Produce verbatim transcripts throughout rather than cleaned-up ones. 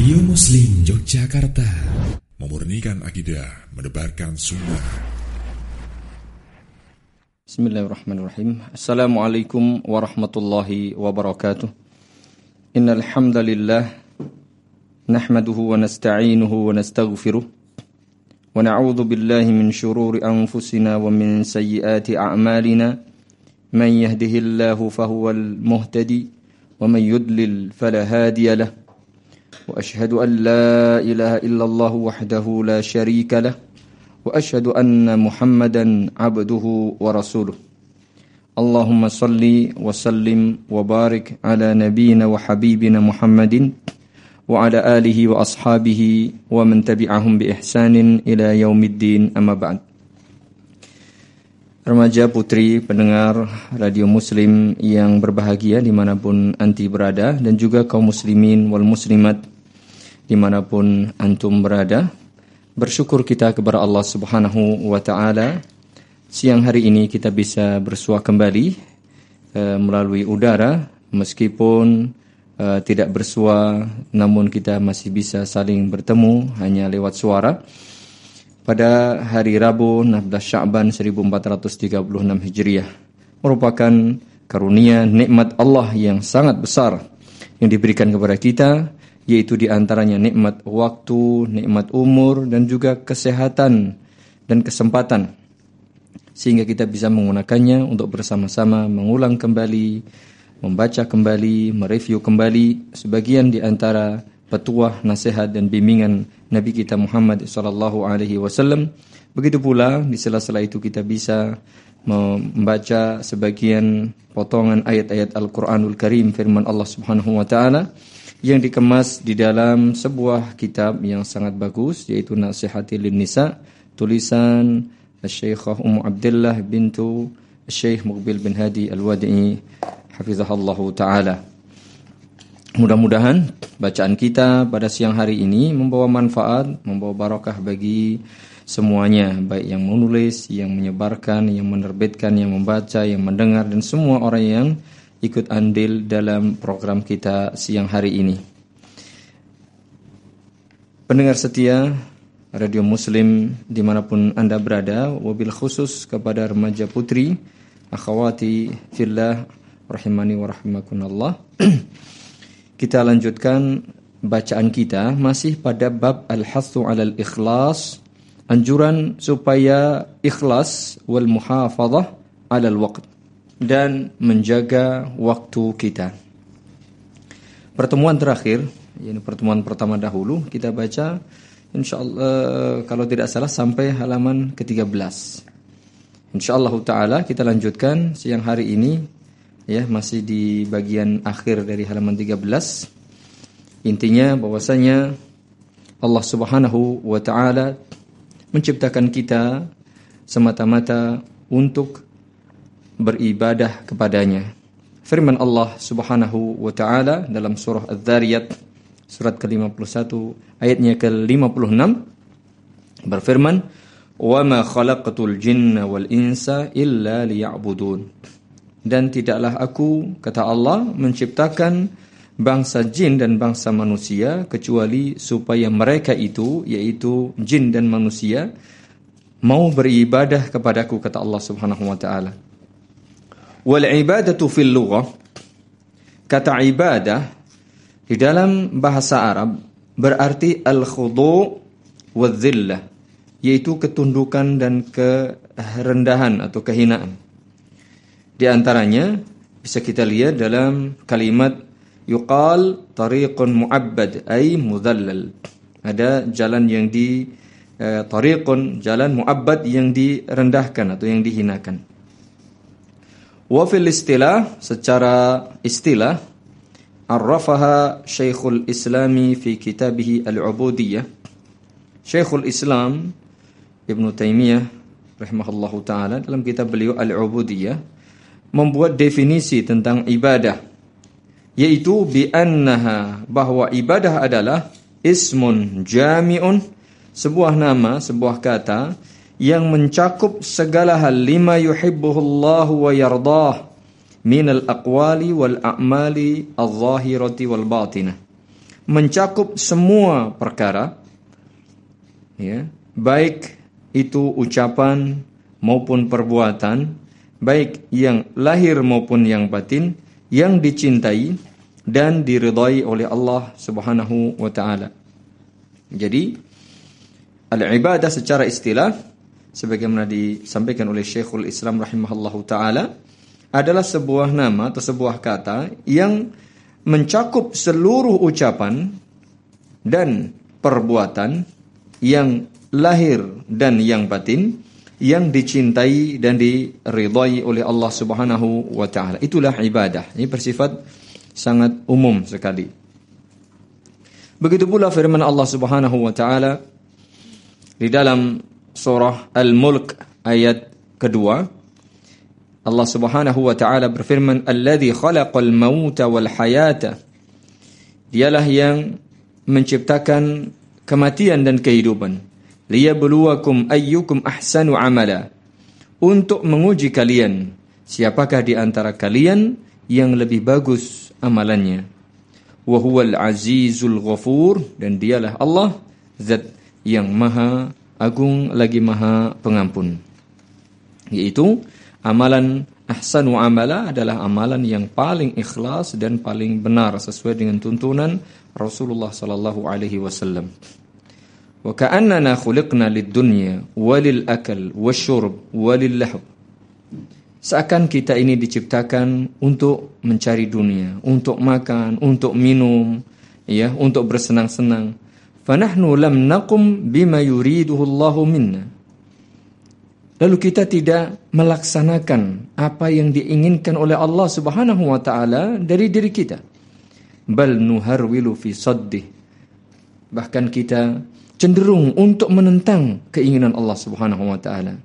Radio Muslim Yogyakarta, memurnikan akidah, menebarkan sunnah. Bismillahirrahmanirrahim. Assalamualaikum warahmatullahi wabarakatuh. Innal hamdalillah nahmaduhu wa nasta'inuhu wa nastaghfiruh wa na'udzu billahi min shururi anfusina wa min sayyiati a'malina. Man yahdihillahu fahuwal muhtadi wa man yudlil fala hadiya lahu. Wa ashhadu an la ilaha illallah wahdahu la syarika lah wa ashhadu anna Muhammadan abduhu wa rasuluh. Allahumma salli wa sallim wa barik ala nabiyyina wa habibina Muhammadin wa ala alihi wa ashabihi wa man tabi'ahum bi ihsanin ila yaumiddin, amma ba'd. Remaja putri pendengar Radio Muslim yang berbahagia dimanapun anti berada, dan juga kaum muslimin wal muslimat dimanapun antum berada, bersyukur kita kepada Allah Subhanahu wa ta'ala. Siang hari ini kita bisa bersua kembali e, melalui udara, meskipun e, tidak bersua, namun kita masih bisa saling bertemu hanya lewat suara. Pada hari Rabu enam belas Sya'ban seribu empat ratus tiga puluh enam Hijriah, merupakan karunia nikmat Allah yang sangat besar yang diberikan kepada kita, yaitu diantaranya nikmat waktu, nikmat umur, dan juga kesehatan dan kesempatan, sehingga kita bisa menggunakannya untuk bersama-sama mengulang kembali, membaca kembali, mereview kembali sebagian di antara petuah, nasihat, dan bimbingan Nabi kita Muhammad sallallahu alaihi wasallam. Begitu pula di sela-sela itu kita bisa membaca sebagian potongan ayat-ayat Al-Qur'anul Karim, firman Allah Subhanahu wa taala yang dikemas di dalam sebuah kitab yang sangat bagus, yaitu Nasihatil Nisa, tulisan Syekhah Ummu Abdullah bintu Syekh Muqbil bin Hadi Al-Wadi'i hafizahallahu taala. Mudah-mudahan bacaan kita pada siang hari ini membawa manfaat, membawa barakah bagi semuanya, baik yang menulis, yang menyebarkan, yang menerbitkan, yang membaca, yang mendengar, dan semua orang yang ikut andil dalam program kita siang hari ini. Pendengar setia Radio Muslim dimanapun Anda berada, wabil khusus kepada remaja putri, akhwati fillah, rahimani wa rahimakunallah. Kita lanjutkan bacaan kita masih pada bab al-hathu 'alal ikhlas, anjuran supaya ikhlas wal muhafadzah 'alal waqt, dan menjaga waktu kita. Pertemuan terakhir, ini pertemuan pertama dahulu, kita baca insyaallah kalau tidak salah sampai halaman ke tiga belas. Insyaallah taala kita lanjutkan siang hari ini, ya, masih di bagian akhir dari halaman tiga belas. Intinya bahwasanya Allah Subhanahu wa taala menciptakan kita semata-mata untuk beribadah kepadanya. Firman Allah Subhanahu wa taala dalam surah Adz-Dzariyat surat ke lima puluh satu ayatnya ke lima puluh enam berfirman, "Wa ma khalaqatul jinna wal insa illa liya'budun." Dan tidaklah aku, kata Allah, menciptakan bangsa jin dan bangsa manusia kecuali supaya mereka itu, yaitu jin dan manusia, mau beribadah kepadaku, kata Allah Subhanahu wa taala. Wal ibadatu fil lughah, kata ibadah di dalam bahasa Arab berarti al-khudu' wadh-dhillah, yaitu ketundukan dan kerendahan atau kehinaan. Di antaranya bisa kita lihat dalam kalimat yuqal tariqun mu'abbad ay mudhallal. Ada jalan yang di eh, tariqun, jalan mu'abbad yang direndahkan atau yang dihinakan. Wa fil istilah, secara istilah, arrafaha Syekhul Islami fi kitabih al-Ubudiyah. Syekhul Islam Ibnu Taimiyah rahimahullahu taala dalam kitab beliau Al-Ubudiyah membuat definisi tentang ibadah, yaitu bi annaha, bahwa ibadah adalah ismun jami'un, sebuah nama, sebuah kata yang mencakup segala hal lima yuhibbuhullahu wa yardah minal aqwali wal a'mali al-zahirati wal batinah, mencakup semua perkara, ya, baik itu ucapan maupun perbuatan, baik yang lahir maupun yang batin, yang dicintai dan diridhai oleh Allah Subhanahu wa taala. Jadi al-ibadah secara istilah sebagaimana disampaikan oleh Syekhul Islam rahimahullahu taala adalah sebuah nama atau sebuah kata yang mencakup seluruh ucapan dan perbuatan yang lahir dan yang batin, yang dicintai dan diridhai oleh Allah Subhanahu wa taala. Itulah ibadah. Ini bersifat sangat umum sekali. Begitu pula firman Allah Subhanahu wa taala di dalam surah Al-Mulk ayat kedua. Allah Subhanahu wa taala berfirman, "Alladzi khalaqal mauta wal hayata." Dialah yang menciptakan kematian dan kehidupan. Liyabluwakum ayyukum ahsanu amala. Untuk menguji kalian, siapakah di antara kalian yang lebih bagus amalannya. Wa huwal azizul ghafur, dan dialah Allah zat yang maha agung lagi maha pengampun. Yaitu amalan ahsanu amala adalah amalan yang paling ikhlas dan paling benar sesuai dengan tuntunan Rasulullah sallallahu alaihi wasallam. Wa ka'annana khuliqna lid-dunya walil akal wasyurb walil lahw. Seakan kita ini diciptakan untuk mencari dunia, untuk makan, untuk minum, ya, untuk bersenang-senang. Fanahnu lam naqum bima yuriduhu Allahu minna. Lalu kita tidak melaksanakan apa yang diinginkan oleh Allah Subhanahu wa taala dari diri kita. Bal nuharwilu fi saddih. Bahkan kita cenderung untuk menentang keinginan Allah Subhanahu wa taala.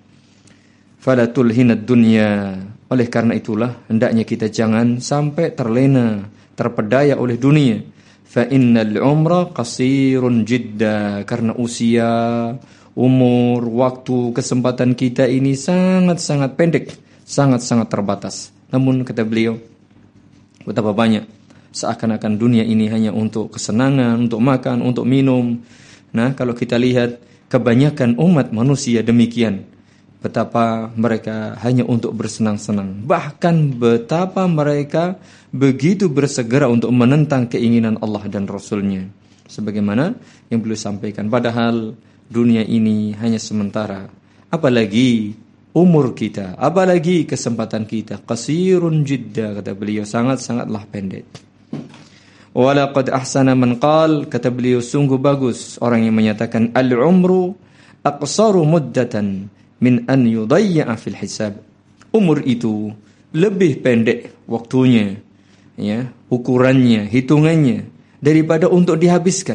Fala tulhinad dunya. Oleh karena itulah hendaknya kita jangan sampai terlena, terpedaya oleh dunia. Fa innal umra qasirun jidda. Karena usia, umur, waktu, kesempatan kita ini sangat-sangat pendek, sangat-sangat terbatas. Namun kata beliau, betapa banyak seakan-akan dunia ini hanya untuk kesenangan, untuk makan, untuk minum. Nah, kalau kita lihat kebanyakan umat manusia demikian. Betapa mereka hanya untuk bersenang-senang. Bahkan betapa mereka begitu bersegera untuk menentang keinginan Allah dan Rasul-Nya. Sebagaimana yang beliau sampaikan. Padahal dunia ini hanya sementara. Apalagi umur kita. Apalagi kesempatan kita. Qasirun jidda, kata beliau. Sangat-sangatlah pendek. Walaqad ahsana man qal, kata beliau, sungguh bagus orang yang menyatakan al-umru aqsaru muddatan min an yudayya fil hisab. Umur itu lebih pendek waktunya, ya, ukurannya, hitungannya daripada untuk dihabiskan.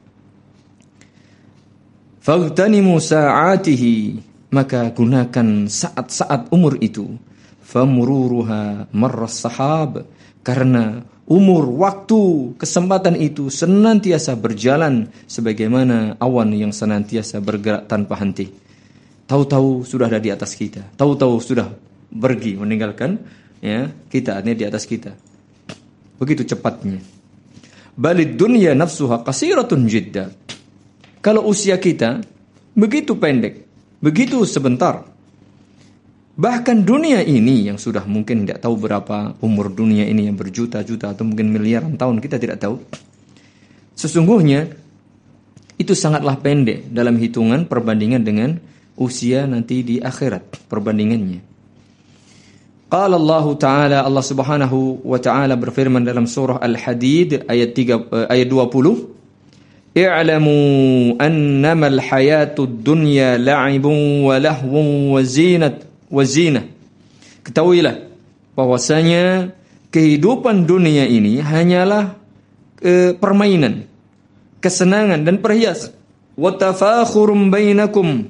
Faghtanimu sa'atihi, maka gunakan saat-saat umur itu. Famururuha marras sahab, karena umur, waktu, kesempatan itu senantiasa berjalan sebagaimana awan yang senantiasa bergerak tanpa henti. Tahu-tahu sudah ada di atas kita. Tahu-tahu sudah pergi meninggalkan, ya, kita, ini di atas kita. Begitu cepatnya. Balid dunya nafsuha qasiratun jidda. Kalau usia kita begitu pendek, begitu sebentar. Bahkan dunia ini yang sudah mungkin tidak tahu berapa umur dunia ini yang berjuta-juta atau mungkin miliaran tahun, kita tidak tahu. Sesungguhnya itu sangatlah pendek dalam hitungan perbandingan dengan usia nanti di akhirat perbandingannya. Qala Allah Ta'ala, Allah Subhanahu wa Ta'ala berfirman dalam surah Al-Hadid ayat tiga, ayat dua puluh. I'lamu annama al-hayatud dunya la'ibun wa lahwun wa zinat wa zinah. Ketahuilah bahwasanya kehidupan dunia ini hanyalah e, permainan, kesenangan dan perhiasan. Wa tafakhurum bainakum,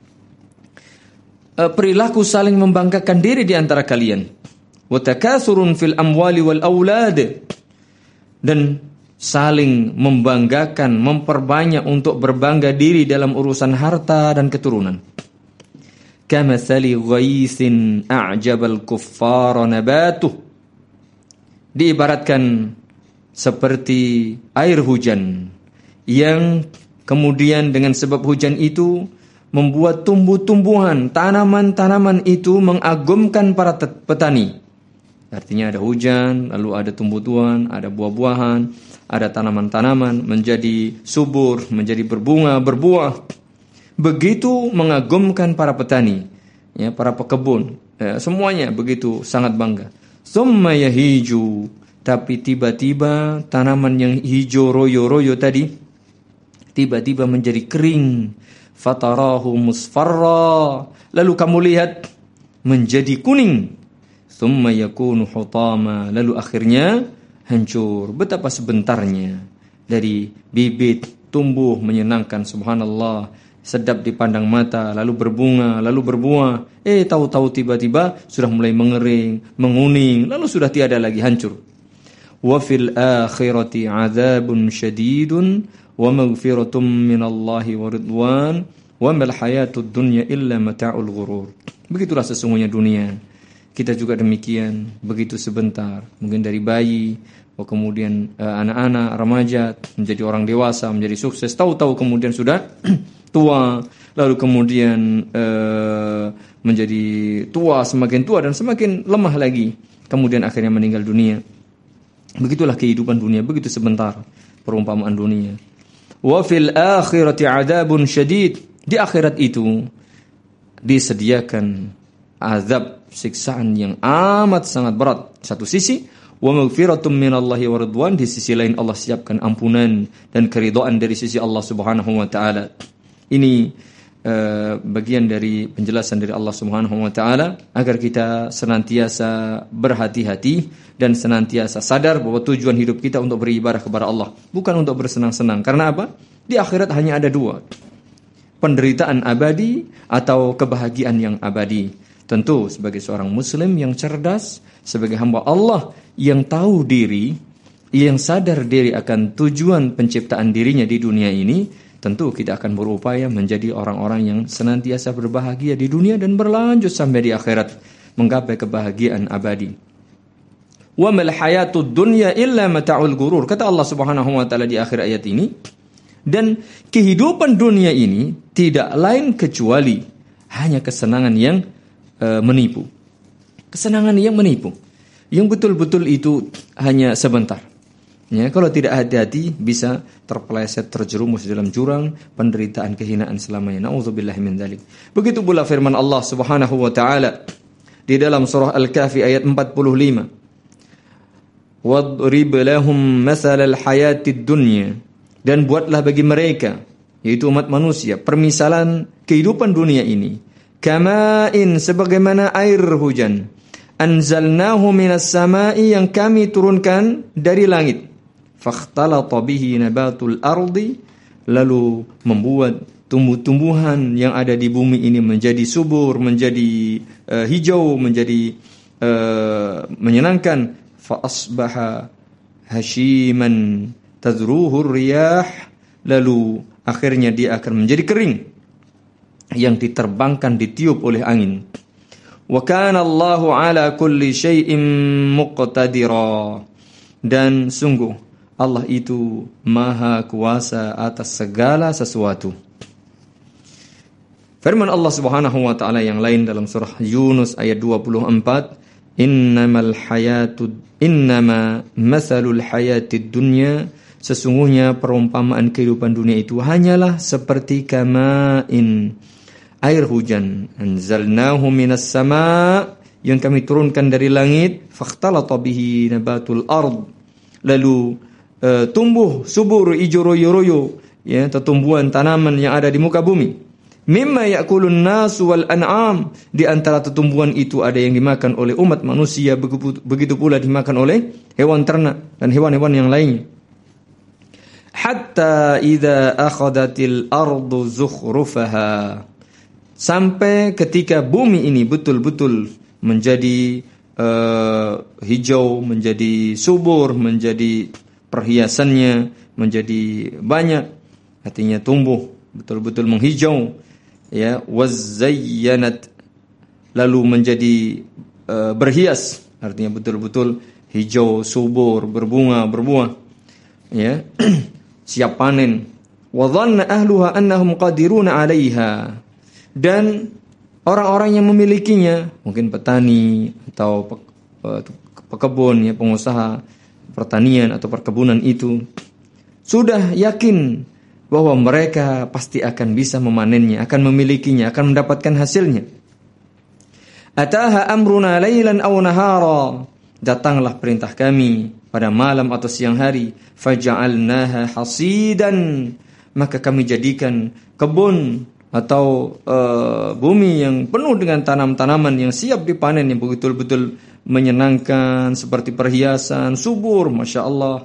perilaku saling membanggakan diri di antara kalian. Wa takatsurun fil amwali wal aulad, dan saling membanggakan, memperbanyak untuk berbangga diri dalam urusan harta dan keturunan. Kamathali ghaisin a'jabal kuffara nabatuh, diibaratkan seperti air hujan yang kemudian dengan sebab hujan itu membuat tumbuh-tumbuhan, tanaman-tanaman itu mengagumkan para petani. Artinya ada hujan, lalu ada tumbuh-tumbuhan, ada buah-buahan, ada tanaman-tanaman menjadi subur, menjadi berbunga, berbuah. Begitu mengagumkan para petani, ya, para pekebun, ya, semuanya begitu sangat bangga. Summa yahiju, tapi tiba-tiba tanaman yang hijau royo-royo tadi tiba-tiba menjadi kering. Fatarahu musfarra, lalu kamu lihat menjadi kuning. Thumma yakunu hutama, lalu akhirnya hancur. Betapa sebentarnya dari bibit tumbuh menyenangkan, subhanallah, sedap dipandang mata, lalu berbunga, lalu berbuah. Eh tahu-tahu tiba-tiba sudah mulai mengering, menguning, lalu sudah tiada lagi, hancur. Wa fil akhirati adzabun syadidun wa maghfiratum minallahi wa ridwan wa mal hayatud dunya illa mata'ul ghurur. Begitulah sesungguhnya dunia. Kita juga demikian, begitu sebentar. Mungkin dari bayi, kemudian uh, anak-anak, remaja, menjadi orang dewasa, menjadi sukses. Tahu-tahu kemudian sudah tua, lalu kemudian uh, menjadi tua, semakin tua dan semakin lemah lagi. Kemudian akhirnya meninggal dunia. Begitulah kehidupan dunia, begitu sebentar perumpamaan dunia. Wa fil akhirati adzabun syadid. Di akhirat itu disediakan azab, siksaan yang amat sangat berat. Satu sisi, wa maghfiratum minallahi wa ridwan, di sisi lain Allah siapkan ampunan dan keridhaan dari sisi Allah Subhanahu wa taala. Ini uh, bagian dari penjelasan dari Allah Subhanahu wa taala agar kita senantiasa berhati-hati dan senantiasa sadar bahwa tujuan hidup kita untuk beribadah kepada Allah, bukan untuk bersenang-senang. Karena apa? Di akhirat hanya ada dua, penderitaan abadi atau kebahagiaan yang abadi. Tentu sebagai seorang muslim yang cerdas, sebagai hamba Allah yang tahu diri, yang sadar diri akan tujuan penciptaan dirinya di dunia ini, tentu kita akan berupaya menjadi orang-orang yang senantiasa berbahagia di dunia dan berlanjut sampai di akhirat menggapai kebahagiaan abadi. Wa mal hayatud dunya illa mata'ul ghurur, kata Allah Subhanahu wa taala di akhir ayat ini. Dan kehidupan dunia ini tidak lain kecuali hanya kesenangan yang menipu. Kesenangan yang menipu. Yang betul-betul itu hanya sebentar. Ya, kalau tidak hati-hati bisa terpeleset, terjerumus dalam jurang penderitaan, kehinaan selamanya. Nauzubillahi min dzalik. Begitu pula firman Allah Subhanahu wa taala di dalam surah Al-Kahfi ayat empat puluh lima. Wadrib lahum mathalal hayatid dunya, dan buatlah bagi mereka, yaitu umat manusia, permisalan kehidupan dunia ini. Kama'in, sebagaimana air hujan. Anzalnahu minas sama'i, yang kami turunkan dari langit. Fakhtalata bihi nabatul ardi, lalu membuat tumbuh-tumbuhan yang ada di bumi ini menjadi subur, menjadi uh, hijau, menjadi uh, menyenangkan. Fa asbaha hashiman tadruhu riyah, lalu akhirnya dia akan menjadi kering yang diterbangkan, ditiup oleh angin. Wa kana Allahu ala kulli syai'in muqtadira, dan sungguh Allah itu maha kuasa atas segala sesuatu. Firman Allah Subhanahu wa taala yang lain dalam surah Yunus ayat dua puluh empat, innamal hayatud innama mathalul hayatid dunya, sesungguhnya perumpamaan kehidupan dunia itu hanyalah seperti kama'in, air hujan. Anzalnahu minas sama', yang kami turunkan dari langit. Fakhtalata bihi nabatul ard, lalu uh, tumbuh subur, hijau royo-royo, ya, tumbuhan tanaman yang ada di muka bumi. Mimma ya'kulun nasu wal an'am, di antara tumbuhan itu ada yang dimakan oleh umat manusia, begitu pula dimakan oleh hewan ternak dan hewan-hewan yang lainnya. Hatta idza akhadatil ardu zukhrufaha, sampai ketika bumi ini betul-betul menjadi uh, hijau, menjadi subur, menjadi perhiasannya menjadi banyak, artinya tumbuh betul-betul menghijau, ya, wazayyanat, lalu menjadi uh, berhias, artinya betul-betul hijau, subur, berbunga, berbuah. ya, siap panen. Wa dhanna ahluha annahum qadiruna 'alaiha. Dan orang-orang yang memilikinya, mungkin petani atau pekebun, ya, pengusaha pertanian atau perkebunan itu, sudah yakin bahwa mereka pasti akan bisa memanennya, akan memilikinya, akan mendapatkan hasilnya. Ataha amruna lailan aw nahara. Datanglah perintah kami pada malam atau siang hari. Faja'alnaha hasidan. Maka kami jadikan kebun atau uh, bumi yang penuh dengan tanam-tanaman yang siap dipanen, yang betul-betul menyenangkan, seperti perhiasan, subur, Masya Allah.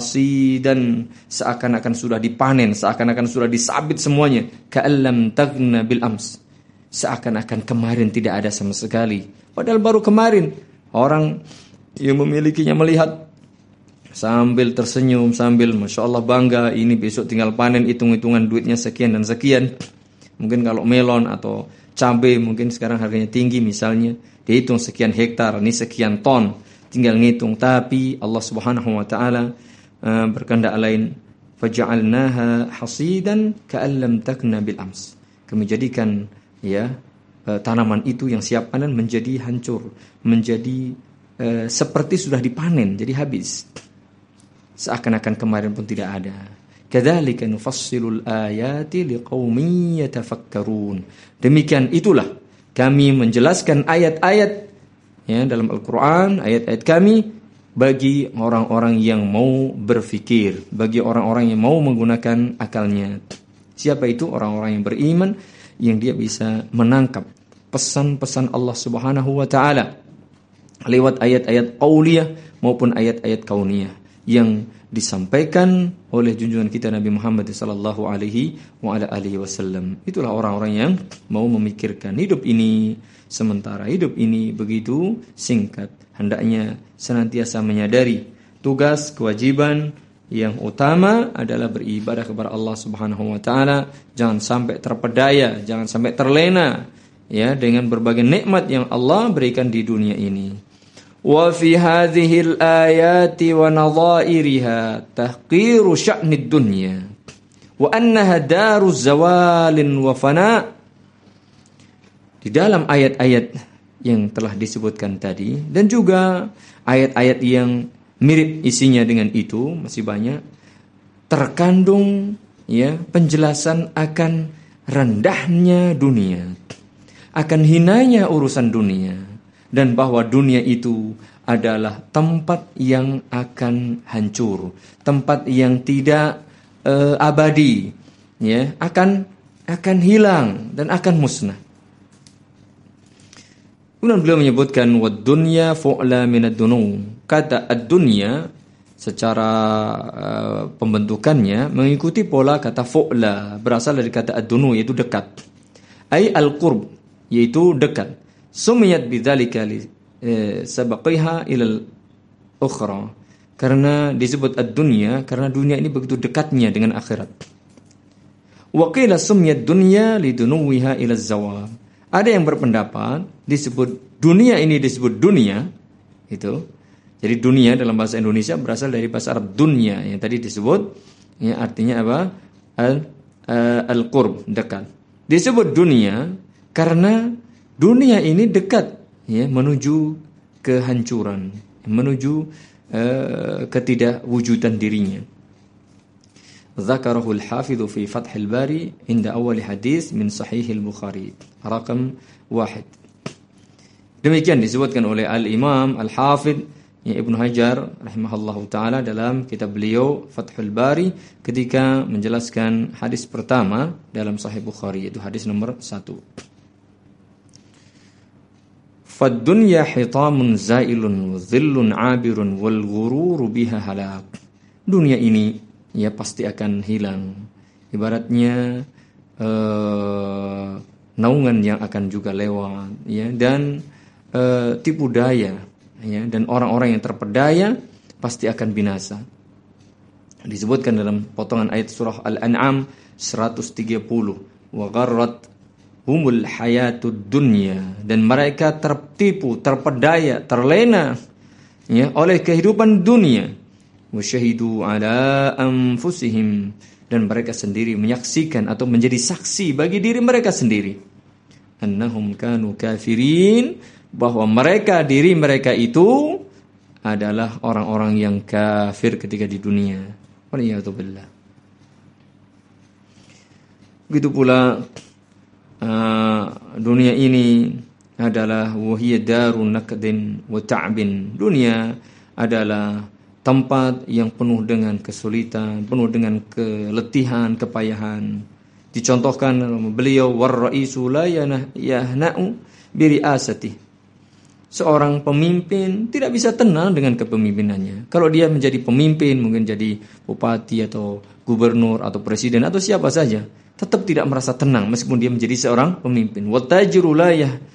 Hasidan, seakan-akan sudah dipanen, seakan-akan sudah disabit semuanya. Ka'allam taghna bil ams, seakan-akan kemarin tidak ada sama sekali, padahal baru kemarin. Orang yang memilikinya melihat sambil tersenyum, sambil Masya Allah bangga, ini besok tinggal panen, hitung-hitungan duitnya sekian dan sekian. Mungkin kalau melon atau cabai mungkin sekarang harganya tinggi misalnya, dihitung sekian hektar, ini sekian ton, tinggal ngitung. Tapi Allah Subhanahu wa taala uh, berkehendak lain. Faja'alnaha hasidan ka'allam takna bil ams. Kami jadikan, ya, uh, tanaman itu yang siap panen menjadi hancur, menjadi uh, seperti sudah dipanen, jadi habis. Seakan-akan kemarin pun tidak ada. Kadzalika nufassilul ayati liqaumin yatafakkarun. Demikian itulah kami menjelaskan ayat-ayat, ya, dalam Al-Quran, ayat-ayat kami bagi orang-orang yang mau berfikir, bagi orang-orang yang mau menggunakan akalnya. Siapa itu? Orang-orang yang beriman, yang dia bisa menangkap pesan-pesan Allah Subhanahu wa taala lewat ayat-ayat qauliyah maupun ayat-ayat kauniyah yang disampaikan oleh junjungan kita Nabi Muhammad sallallahu alaihi wa ala alihi wasallam. Itulah orang-orang yang mau memikirkan hidup ini, sementara hidup ini begitu singkat. Hendaknya senantiasa menyadari tugas kewajiban yang utama adalah beribadah kepada Allah Subhanahu wa taala. Jangan sampai terpedaya, jangan sampai terlena, ya, dengan berbagai nikmat yang Allah berikan di dunia ini. Wa fi hadhil ayati wa nadhairiha tahqiru sya'nid dunya wa annaha daruz zawalin wa fana. Di dalam ayat-ayat yang telah disebutkan tadi dan juga ayat-ayat yang mirip isinya dengan itu, masih banyak terkandung, ya, penjelasan akan rendahnya dunia, akan hinanya urusan dunia, dan bahwa dunia itu adalah tempat yang akan hancur, tempat yang tidak uh, abadi, ya, akan akan hilang dan akan musnah. Kemudian beliau menyebutkan wad dunya fu'la min ad-dunu. Kata ad-dunya secara uh, pembentukannya mengikuti pola kata fu'la, berasal dari kata ad-dunu, yaitu dekat. Ai al-qurb, yaitu dekat. Sumiyat bidzalika li eh, sabaqiha ilal ukhra. Karena disebut ad-dunya karena dunia ini begitu dekatnya dengan akhirat. Wa qila sumiyat dunya lidunuwiha ila zawal. Ada yang berpendapat disebut dunia ini disebut dunia itu. Jadi dunia dalam bahasa Indonesia berasal dari bahasa Arab dunya yang tadi disebut, ya, artinya apa? Al uh, al-qurb, dekat. Disebut dunia karena dunia ini dekat, ya, menuju kehancuran, menuju uh, ketidakwujudan dirinya. Dzakarahu al-Hafidz fi Fath al-Bari inda awal hadis min Sahih al-Bukhari raqam wahid. Demikian disebutkan oleh Al-Imam Al-Hafidz, ya, Ibnu Hajar rahimahullahu taala dalam kitab beliau Fathul Bari ketika menjelaskan hadis pertama dalam Sahih Bukhari, yaitu hadis nomor satu. Fad-dunya hitamun zailun wa dhillun 'abirun wal ghururu biha halak. Dunia ini, ya, pasti akan hilang. Ibaratnya uh, naungan yang akan juga lewat, ya, dan uh, tipu daya, ya, dan orang-orang yang terpedaya pasti akan binasa. Disebutkan dalam potongan ayat surah Al-An'am seratus tiga puluh, wa gharrat humul hayatud dunya, dan mereka tertipu, terpedaya, terlena, ya, oleh kehidupan dunia. wa syahidu ala anfusihim, dan mereka sendiri menyaksikan atau menjadi saksi bagi diri mereka sendiri, annahum kanu kafirin, bahwa mereka diri mereka itu adalah orang-orang yang kafir ketika di dunia. Waliyadzubillah. Begitu pula uh, dunia ini adalah wahiyya darun nakdin wa ta'bin. Dunia adalah tempat yang penuh dengan kesulitan, penuh dengan keletihan, kepayahan. Dicontohkan beliau, war raisu la yahna'u bi ri'asati. Seorang pemimpin tidak bisa tenang dengan kepemimpinannya. Kalau dia menjadi pemimpin, mungkin jadi bupati atau gubernur atau presiden atau siapa saja, tetap tidak merasa tenang meskipun dia menjadi seorang pemimpin. Wa tajiru la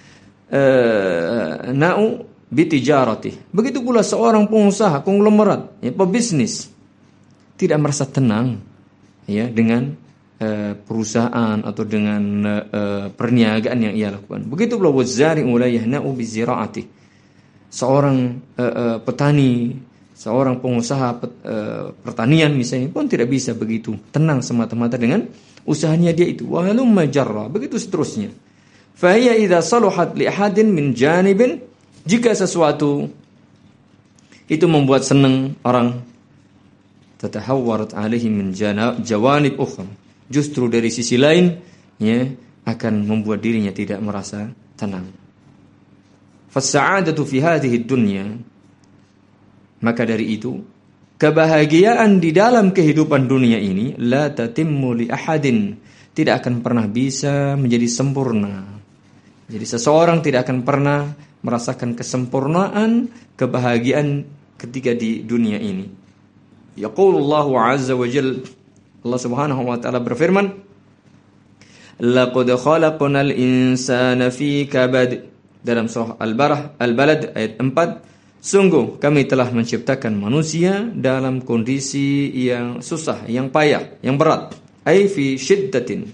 yahna'u bitijarati. Begitu pula seorang pengusaha, konglomerat, ya, pebisnis tidak merasa tenang ya dengan uh, perusahaan atau dengan uh, perniagaan yang ia lakukan. Begitu pula wazari'u la yahna'u biziraati. Seorang uh, uh, petani, seorang pengusaha pet, uh, pertanian misalnya pun tidak bisa begitu tenang semata-mata dengan usahanya dia itu. Wa halumma jarra, begitu seterusnya. Fa hiya idza saluhat li ahadin min janibin, jika sesuatu itu membuat senang orang, tatahawwarat alaihi min jawanib ukhra, justru dari sisi lain ya akan membuat dirinya tidak merasa tenang. Fas'adatu fi hadhihi dunya, maka dari itu kebahagiaan di dalam kehidupan dunia ini la tatimmu li ahadin, tidak akan pernah bisa menjadi sempurna. Jadi seseorang tidak akan pernah merasakan kesempurnaan kebahagiaan ketika di dunia ini. Yaqulullahu azza wa jalla, Allah Subhanahu wa taala berfirman, laqad khalaqnal insana fi kabad, dalam surah Al-Barah Al-Balad ayat empat, sungguh kami telah menciptakan manusia dalam kondisi yang susah, yang payah, yang berat. Ai fi syiddatin,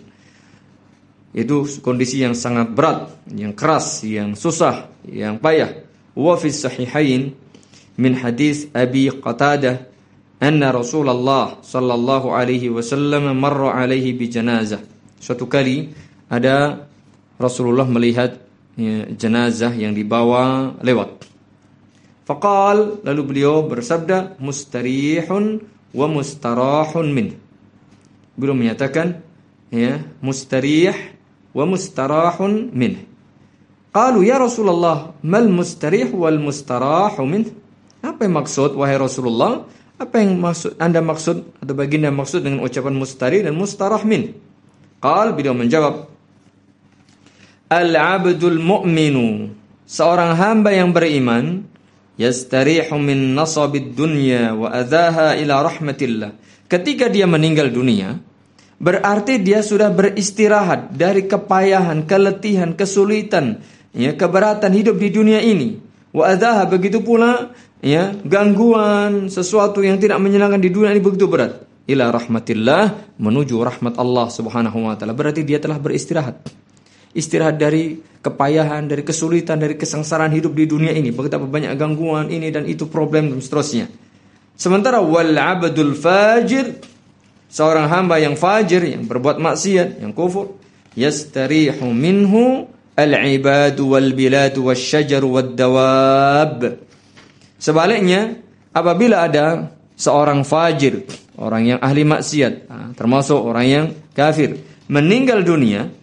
itu kondisi yang sangat berat, yang keras, yang susah, yang payah. Wa fi sahihain min hadis Abi Qatadah anna Rasulullah sallallahu alaihi wasallam marra alaihi bi janazah. Suatu kali ada Rasulullah melihat ya, jenazah yang dibawa lewat. Faqal, lalu beliau bersabda, mustarihun wa mustarahun min. Beliau menyatakan ya, mustarih wa mustarahun min. Qalu ya Rasulullah, mal mustarih wal mustarahu min? Apa yang maksud wahai Rasulullah? Apa yang maksud Anda maksud atau baginda maksud dengan ucapan mustarih dan mustarah min? Qal, beliau menjawab, al-'abdul mu'minu, seorang hamba yang beriman, yastarihu min nasabid dunya wa adzaha ila rahmatillah. Ketika dia meninggal dunia, berarti dia sudah beristirahat dari kepayahan, keletihan, kesulitan, ya, keberatan hidup di dunia ini. Wa adzaha, begitu pula ya, gangguan, sesuatu yang tidak menyenangkan di dunia ini begitu berat. Ila rahmatillah, menuju rahmat Allah Subhanahu wa taala. Berarti dia telah beristirahat. Istirahat dari kepayahan, dari kesulitan, dari kesengsaraan hidup di dunia ini. Betapa banyak gangguan ini dan itu, problem dan seterusnya. Sementara wal abdul fajir, seorang hamba yang fajir, yang berbuat maksiat, yang kufur, yastarihu minhu al-ibadu wal biladu wasyajaru wad dawab. Sebaliknya, apabila ada seorang fajir, orang yang ahli maksiat, termasuk orang yang kafir, meninggal dunia,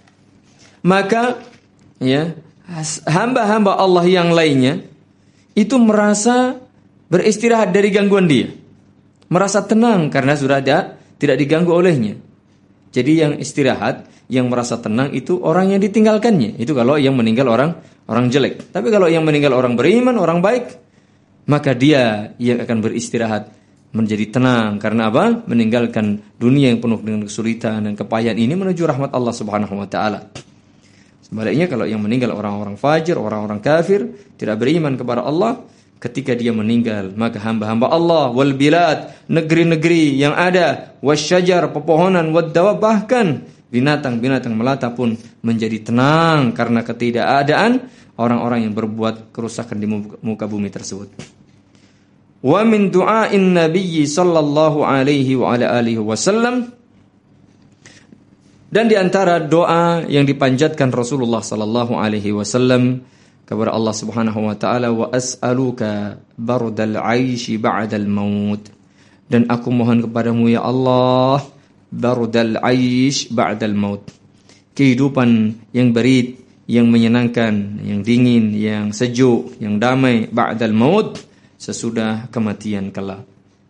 maka ya, hamba-hamba Allah yang lainnya itu merasa beristirahat dari gangguan dia, merasa tenang karena sudah ada, tidak diganggu olehnya. Jadi yang istirahat, yang merasa tenang itu orang yang ditinggalkannya. Itu kalau yang meninggal orang orang jelek. Tapi kalau yang meninggal orang beriman, orang baik, maka dia yang akan beristirahat, menjadi tenang. Karena apa? Meninggalkan dunia yang penuh dengan kesulitan dan kepayahan ini menuju rahmat Allah Subhanahu wa taala. Sebaliknya kalau yang meninggal orang-orang fajir, orang-orang kafir, tidak beriman kepada Allah, ketika dia meninggal, maka hamba-hamba Allah wal bilad, negeri-negeri yang ada, wasyajar, pepohonan, wad-dawab, bahkan binatang-binatang melata pun menjadi tenang karena ketidakadaan orang-orang yang berbuat kerusakan di muka bumi tersebut. wa min du'ain nabiyyi sallallahu alaihi wa ala alihi wasallam, dan di antara doa yang dipanjatkan Rasulullah sallallahu alaihi wasallam kepada Allah Subhanahu wa taala, wa as'aluka bardal 'aishi ba'dal maut, dan aku mohon kepadamu ya Allah bardal 'aish ba'dal maut, kehidupan yang berit, yang menyenangkan, yang dingin, yang sejuk, yang damai, ba'dal maut, sesudah kematian kelak.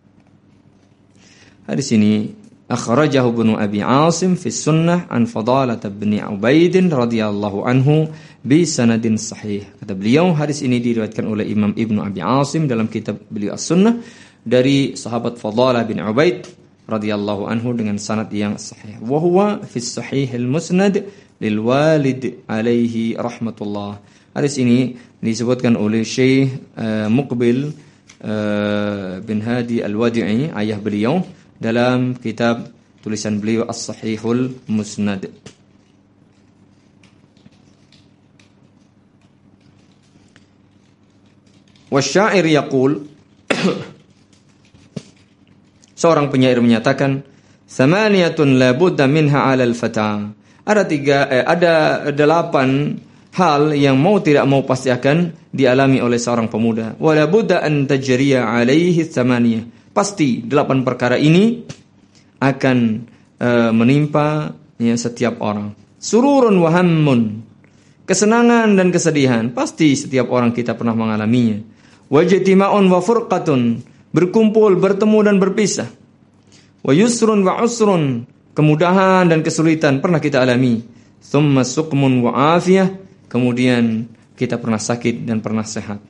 Hadis ini akhrajahu Ibnu Abi Asim fi Sunnah an Fadalah bin Ubaid radhiyallahu anhu bi sanadin sahih. Kata beliau, hadis ini diriwayatkan oleh Imam Ibnu Abi Asim dalam kitab beliau As-Sunnah dari sahabat Fadalah bin Ubaid radhiyallahu anhu dengan sanad yang sahih. Wa huwa fi Sahih al-Musnad lil Walid alaihi rahmatullah. Hadis ini disebutkan oleh Syekh uh, Muqbil uh, bin Hadi Al-Wadi'i, ayah beliau, dalam kitab tulisan beliau As-Sahihul Musnad. Wasyair yaqul, seorang penyair menyatakan, "Thamaniyatun la budda minha 'ala al-fata." Ada tiga eh, ada delapan hal yang mau tidak mau pasti akan dialami oleh seorang pemuda. Wala budda an tajriya 'alaihi thamaniyah. Pasti delapan perkara ini akan uh, menimpa ya, setiap orang. Sururun wa hammun, kesenangan dan kesedihan, pasti setiap orang kita pernah mengalaminya. Wajtima'un wa furqatun, berkumpul, bertemu dan berpisah. Wa yusrun wa usrun, kemudahan dan kesulitan pernah kita alami. Thumma suqmun wa afiyah, kemudian kita pernah sakit dan pernah sehat.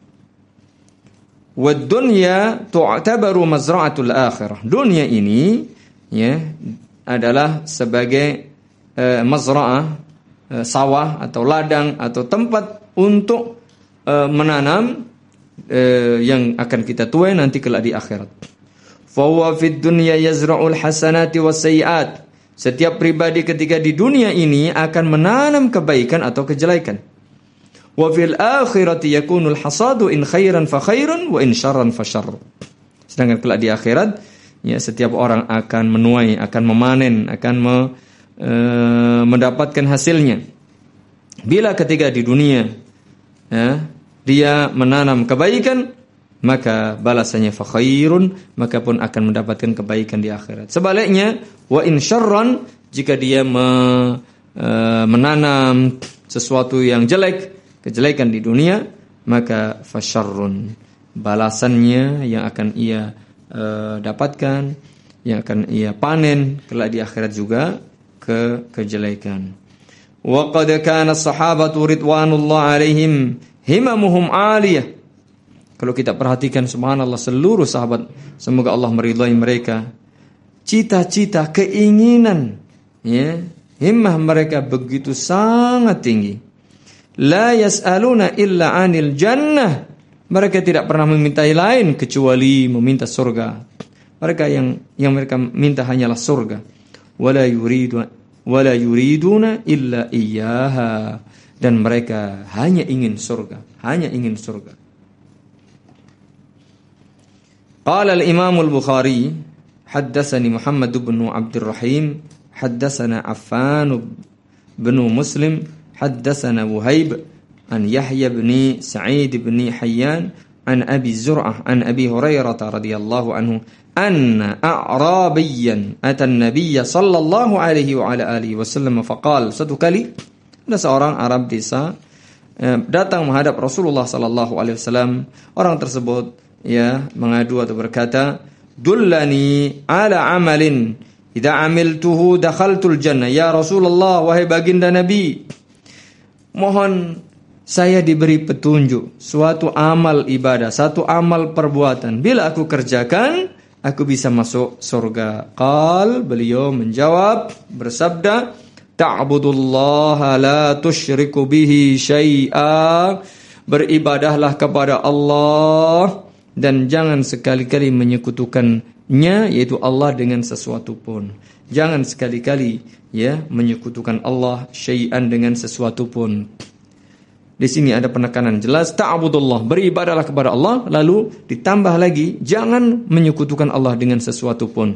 Wad dunya tu'tabaru mazra'atul akhirah. Dunia ini ya adalah sebagai uh, mazra'ah, uh, sawah atau ladang atau tempat untuk uh, menanam uh, yang akan kita tuai nanti kelak di akhirat. Fa huwa fid dunya yazra'ul hasanati wassayiat. Setiap pribadi ketika di dunia ini akan menanam kebaikan atau kejelekan. Wa fil akhirati yakunul hasadu in khairan fa khairun wa in syarran fa syarr. Sedangkan kelak di akhirat ya setiap orang akan menuai, akan memanen, akan me, e, mendapatkan hasilnya. Bila ketika di dunia ya, dia menanam kebaikan, maka balasannya fa khairun, maka pun akan mendapatkan kebaikan di akhirat. Sebaliknya wa in syarran, jika dia me, e, menanam sesuatu yang jelek, kejelekan di dunia, maka fasyarrun, balasannya yang akan ia uh, dapatkan, yang akan ia panen kelak di akhirat juga ke kejelekan. Wa qad kana as-sahabatu ridwanullah alaihim himamuhum aliyah. Kalau kita perhatikan, subhanallah, seluruh sahabat, semoga Allah meridhai mereka, cita-cita, keinginan, ya, himmah mereka begitu sangat tinggi. La yas'aluna illa 'anil jannah. Mereka tidak pernah meminta lain kecuali meminta surga. Mereka yang yang mereka minta hanyalah surga. Wala yuridu wala yuriduna illa iyyaha. Dan mereka hanya ingin surga, hanya ingin surga. Qala al-Imam al-Bukhari, haddatsani Muhammad bin Abdul Rahim, haddatsana Affan bin Muslim, حدثنا وهيب عن يحيى بن سعيد بن حيان عن أبي زرعة عن أبي هريرة رضي الله عنه أن أعرابيا أتى النبي صلى الله عليه وعلى آله وسلم فقال, satu kali ada seorang Arab desa datang menghadap Rasulullah sallallahu alaihi wasallam. Orang tersebut ya mengadu atau berkata, dullani ala amalin idza amiltuhu dakhaltul jannah. Ya Rasulullah, wahai baginda Nabi, mohon saya diberi petunjuk suatu amal ibadah, satu amal perbuatan, bila aku kerjakan aku bisa masuk surga. Qal, beliau menjawab bersabda, ta'budullaha la tusyriku bihi syai'a, beribadahlah kepada Allah dan jangan sekali-kali menyekutukannya, yaitu Allah, dengan sesuatu pun. Jangan sekali-kali ya menyekutukan Allah syai'an dengan sesuatu pun. di sini ada penekanan jelas, ta'budullah, beribadahlah kepada Allah, lalu ditambah lagi jangan menyekutukan Allah dengan sesuatu pun.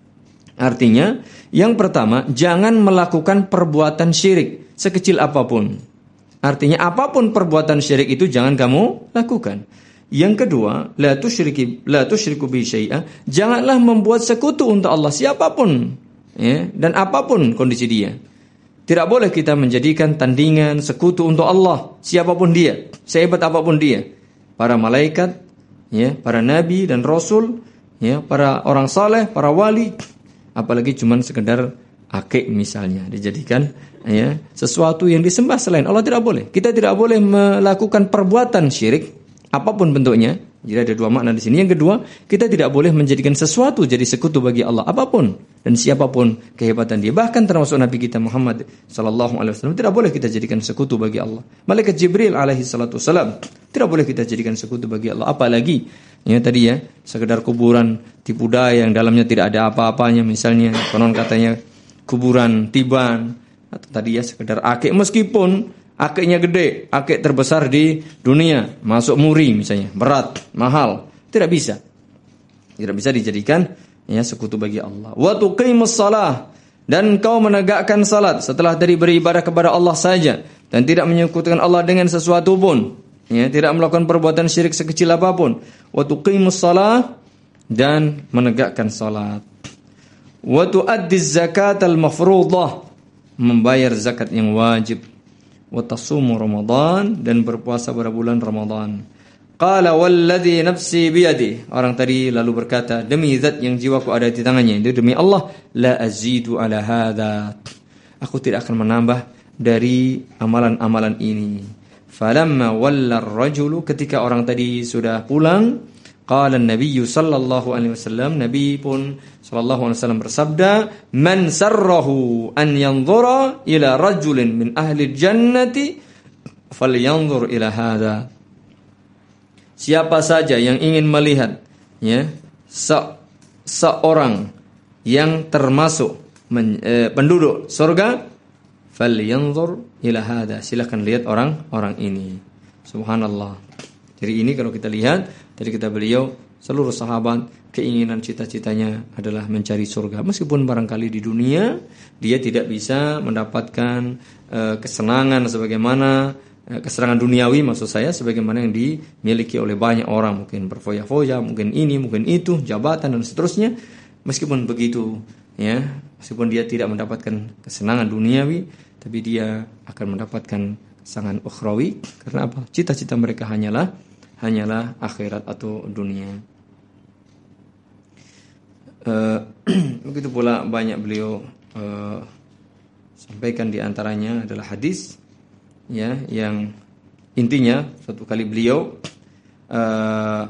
Artinya, yang pertama, jangan melakukan perbuatan syirik sekecil apapun. Artinya apapun perbuatan syirik itu jangan kamu lakukan. Yang kedua, la tusyriki la tusyriku bi syai'a, janganlah membuat sekutu untuk Allah siapapun, ya, dan apapun kondisi dia. Tidak boleh kita menjadikan tandingan sekutu untuk Allah siapapun dia, sehebat apapun dia. Para malaikat, ya, para nabi dan rasul, ya, para orang saleh, para wali, apalagi cuman sekedar akik misalnya dijadikan, ya, sesuatu yang disembah selain Allah, tidak boleh. Kita tidak boleh melakukan perbuatan syirik apapun bentuknya. Jadi ada dua makna di sini. Yang kedua, kita tidak boleh menjadikan sesuatu jadi sekutu bagi Allah apapun dan siapapun kehebatan dia. Bahkan termasuk Nabi kita Muhammad sallallahu alaihi wasallam tidak boleh kita jadikan sekutu bagi Allah. Malaikat Jibril alaihi salatu wasallam tidak boleh kita jadikan sekutu bagi Allah. Apalagi ya tadi ya, sekedar kuburan tipu daya yang dalamnya tidak ada apa-apanya, misalnya konon katanya kuburan tiban, atau tadi ya sekedar akik, meskipun akiknya gede, akik terbesar di dunia, masuk muri misalnya, berat, mahal, tidak bisa. Tidak bisa dijadikan ya sekutu bagi Allah. Wa tuqimus shalah, dan kau menegakkan salat setelah dari beribadah kepada Allah saja dan tidak menyekutukan Allah dengan sesuatu pun. Ya, tidak melakukan perbuatan syirik sekecil apapun. Wa tuqimus shalah, dan menegakkan salat. Wa tuaddiz zakatal mafruḍah, membayar zakat yang wajib. Wa tasumu Ramadan, dan berpuasa pada bulan Ramadan. Qala walladzi nafsi biyadi, orang tadi lalu berkata, demi zat yang jiwaku ada di tangannya, itu demi Allah, la azidu ala hadza, aku tidak akan menambah dari amalan-amalan ini. Falamma walla ar-rajulu, ketika orang tadi sudah pulang, qala an-nabiy sallallahu alaihi wasallam, nabi pun sallallahu alaihi wasallam bersabda, man sarrahu an yanzura ila rajulin min ahli jannati falyanzur ila hadza. Siapa saja yang ingin melihat ya se- seorang yang termasuk men, eh, penduduk surga, falyanzur ila hadza, silakan lihat orang-orang ini. Subhanallah. Jadi ini kalau kita lihat dari kita beliau, seluruh sahabat keinginan cita-citanya adalah mencari surga. Meskipun barangkali di dunia dia tidak bisa mendapatkan uh, kesenangan sebagaimana uh, kesenangan duniawi maksud saya sebagaimana yang dimiliki oleh banyak orang, mungkin berfoya-foya, mungkin ini, mungkin itu, jabatan dan seterusnya. Meskipun begitu, ya, meskipun dia tidak mendapatkan kesenangan duniawi, tapi dia akan mendapatkan kesenangan ukhrawi. Karena apa? Cita-cita mereka hanyalah hanyalah akhirat atau dunia. Uh, begitu pula banyak beliau uh, sampaikan, di antaranya adalah hadis ya yang intinya suatu kali beliau uh,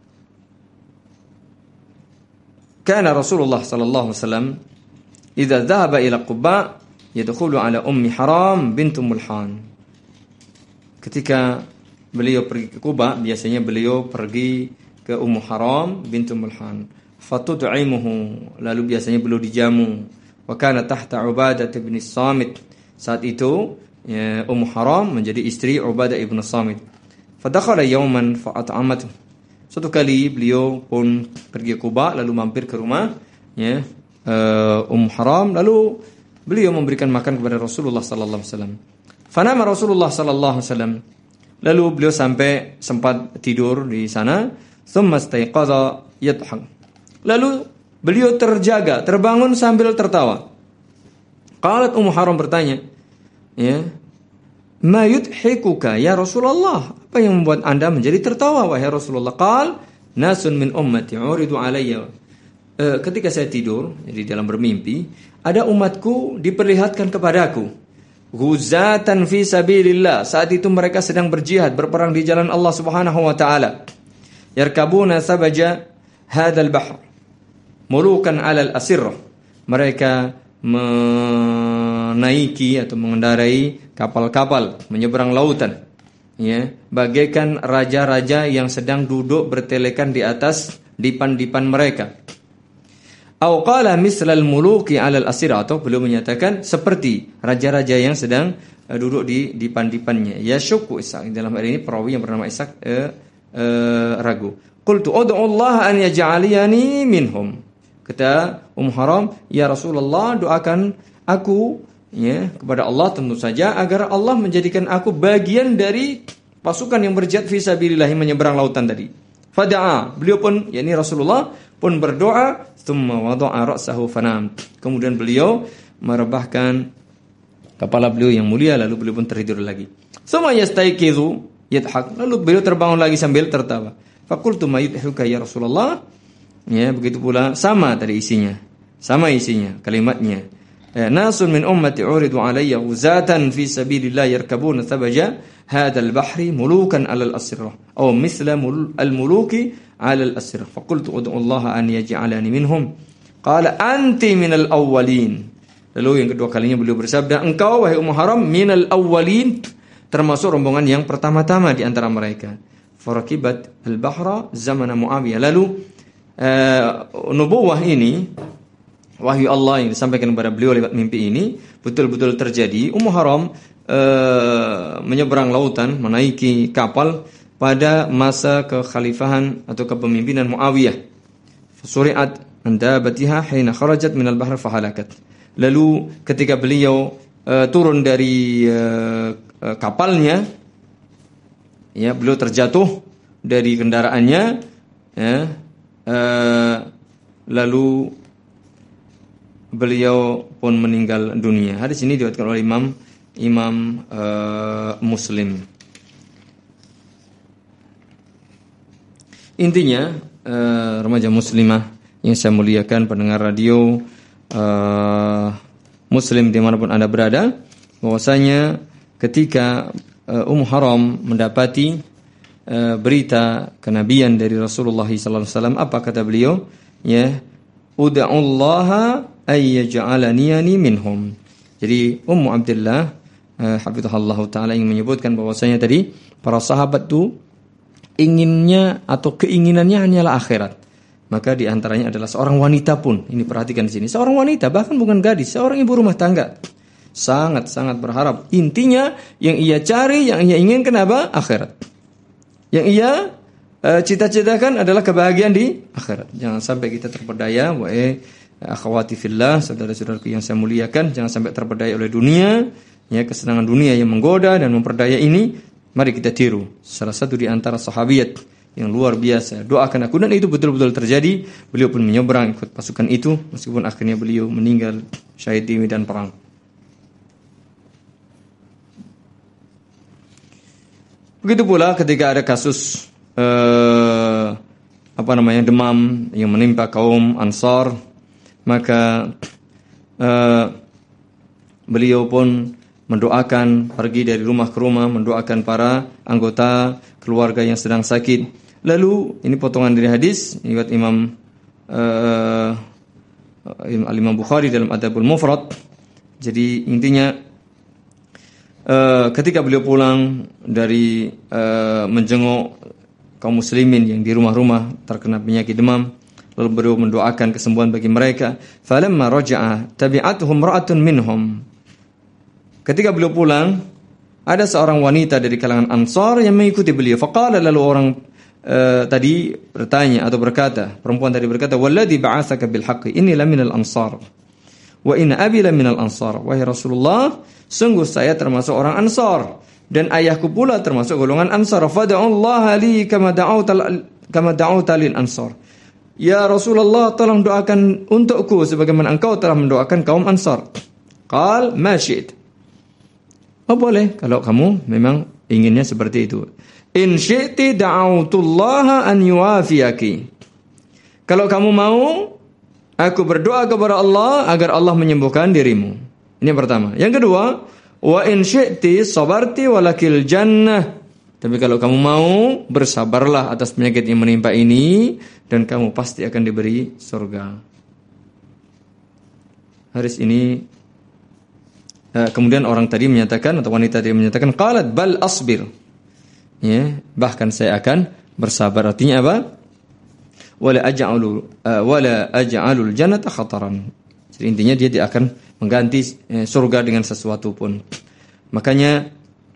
kana Rasulullah sallallahu alaihi wasallam idza dhahaba ila Quba yadkhulu ala ummi Haram bintu Mulhan. Ketika beliau pergi ke Quba, biasanya beliau pergi ke Ummu Haram bintu Mulhan. Fatud'imuhu, lalu biasanya beliau dijamu. Wa kana tahta Ubadah bin Samit. Saat itu ya, Ummu Haram menjadi istri Ubadah bin Samit. Fadakhala yawman fa'at'amatu. Suatu kali beliau pun pergi ke Quba, lalu mampir ke rumah ya uh, Ummu Haram, lalu beliau memberikan makan kepada Rasulullah sallallahu alaihi wasallam. Fanama Rasulullah sallallahu alaihi wasallam. Lalu beliau sampai sempat tidur di sana. Tsumma istayqadha yadhhak. Lalu beliau terjaga, terbangun sambil tertawa. Qalat Ummu Haram bertanya, ya, ma yudhikuka ya Rasulullah? Apa yang membuat Anda menjadi tertawa wahai Rasulullah? Qal nasun min ummati uridu alayya. E, ketika saya tidur, jadi dalam bermimpi, ada umatku diperlihatkan kepadaku. Ghuzatan fi sabilillah, saat itu mereka sedang berjihad, berperang di jalan Allah Subhanahu wa taala. Yarkabuna sabaja hadzal bahr mulukan 'alal asirrah. Mereka menaiki atau mengendarai kapal-kapal menyeberang lautan, ya, bagaikan raja-raja yang sedang duduk bertelekan di atas dipan-dipan mereka. Au qala mislal muluki 'alal asira, atau beliau menyatakan seperti raja-raja yang sedang uh, duduk di dipan-dipannya. Ya syukku Ishaq, dalam hal ini perawi yang bernama Ishaq uh, uh, ragu. Qultu ud'u Allah an yaj'aliyani minhum. Kata Ummu Haram, ya Rasulullah, doakan aku ya kepada Allah tentu saja agar Allah menjadikan aku bagian dari pasukan yang berjihad fi sabilillah menyeberang lautan tadi. Fada'a, beliau pun yakni Rasulullah pun berdoa, thumma wada'a ra'sahu fanam. Kemudian beliau merebahkan kepala beliau yang mulia, lalu beliau pun tertidur lagi. Thumma yastayqizu yadhak, lalu beliau terbangun lagi sambil tertawa. Faqultu ma yudhihuka ya Rasulullah. Ya, begitu pula sama tadi isinya. Sama isinya, kalimatnya. Nasun min ummati uridu alayya uzatan fi sabilillah yarkabuna thabaja hadzal bahri mulukan 'alal asrah aw mithla al-muluki 'alal asrah. Faqultu ud'u Allah an yaj'alani minhum. Qala anti minal awwalin. Lalu yang kedua kalinya beliau bersabda, engkau wahai Ummu Haram minal awwalin, termasuk rombongan yang pertama-tama di antara mereka. Farakibat al-bahra zamana Muawiyah. Lalu uh, nubuwah ini, wahyu Allah yang disampaikan kepada beliau lewat mimpi ini betul-betul terjadi. Ummu Haram uh, menyeberang lautan, menaiki kapal pada masa kekhalifahan atau kepemimpinan Muawiyah. Fasuri'at andabatiha hina kharajat minal bahr fahalakat. Lalu ketika beliau uh, turun dari uh, uh, kapalnya, ya, beliau terjatuh dari kendaraannya, ya, uh, lalu beliau pun meninggal dunia. Hadis ini diriwayatkan oleh Imam Imam uh, Muslim. Intinya uh, remaja muslimah yang saya muliakan, pendengar radio uh, Muslim dimanapun Anda berada, bahwasanya ketika uh, Ummu Haram mendapati uh, berita kenabian dari Rasulullah sallallahu alaihi wasallam, apa kata beliau? Ya, ud'ullaha ayyaj'alani minhum. Jadi Ummu Abdullah uh, hafizahullah taala ingin menyebutkan bahwasanya tadi para sahabat itu inginnya atau keinginannya hanyalah akhirat. Maka di antaranya adalah seorang wanita pun. Ini perhatikan di sini. Seorang wanita, bahkan bukan gadis, seorang ibu rumah tangga. Sangat-sangat berharap. Intinya yang ia cari, yang ia inginkan apa? Akhirat. Yang ia uh, cita-citakan adalah kebahagiaan di akhirat. Jangan sampai kita terpedaya, wahai akhwati fillah, saudara-saudaraku yang saya muliakan, jangan sampai terpedaya oleh dunia, ya, kesenangan dunia yang menggoda dan memperdaya ini. Mari kita tiru salah satu di antara sahabiat yang luar biasa. Doakan aku, dan itu betul-betul terjadi. Beliau pun menyeberang ikut pasukan itu, meskipun akhirnya beliau meninggal syahid di medan perang. Begitu pula ketika ada kasus eh, apa namanya demam yang menimpa kaum Ansar, maka eh, beliau pun mendoakan, pergi dari rumah ke rumah, mendoakan para anggota keluarga yang sedang sakit. Lalu ini potongan dari hadis riwayat Imam uh, Imam Bukhari dalam Adabul Mufrad. Jadi intinya uh, ketika beliau pulang dari uh, menjenguk kaum muslimin yang di rumah-rumah terkena penyakit demam, lalu beliau mendoakan kesembuhan bagi mereka. Falamma raja'a tabi'atuhum ra'atun minhum. Ketika beliau pulang, ada seorang wanita dari kalangan Ansar yang mengikuti beliau. Faqala, lalu orang uh, tadi bertanya atau berkata, perempuan tadi berkata, "Walladzi ba'atsaka bil haqqi inni la minal ansar wa inna abi la minal ansar." Wahai Rasulullah, sungguh saya termasuk orang Ansar dan ayahku pula termasuk golongan Ansar. Fad'ullaha li kama da'auta kama da'auta lil ansar. Ya Rasulullah, tolong doakan untukku sebagaimana engkau telah mendoakan kaum Ansar. Qal ma syi'ta. Oh boleh, kalau kamu memang inginnya seperti itu. In syi'ti da'autullaha an yuafiyaki. Kalau kamu mau, aku berdoa kepada Allah agar Allah menyembuhkan dirimu. Ini yang pertama. Yang kedua, wa in syi'ti sabarti walakil jannah. Tapi kalau kamu mau, bersabarlah atas penyakit yang menimpa ini dan kamu pasti akan diberi surga. Hadis ini kemudian orang tadi menyatakan, atau wanita tadi menyatakan, qalat bal asbir. Ya, bahkan saya akan bersabar. Artinya apa? wala aj'alu uh, wala aj'alul jannata khataran. Jadi intinya dia tidak akan mengganti eh, surga dengan sesuatu pun. Makanya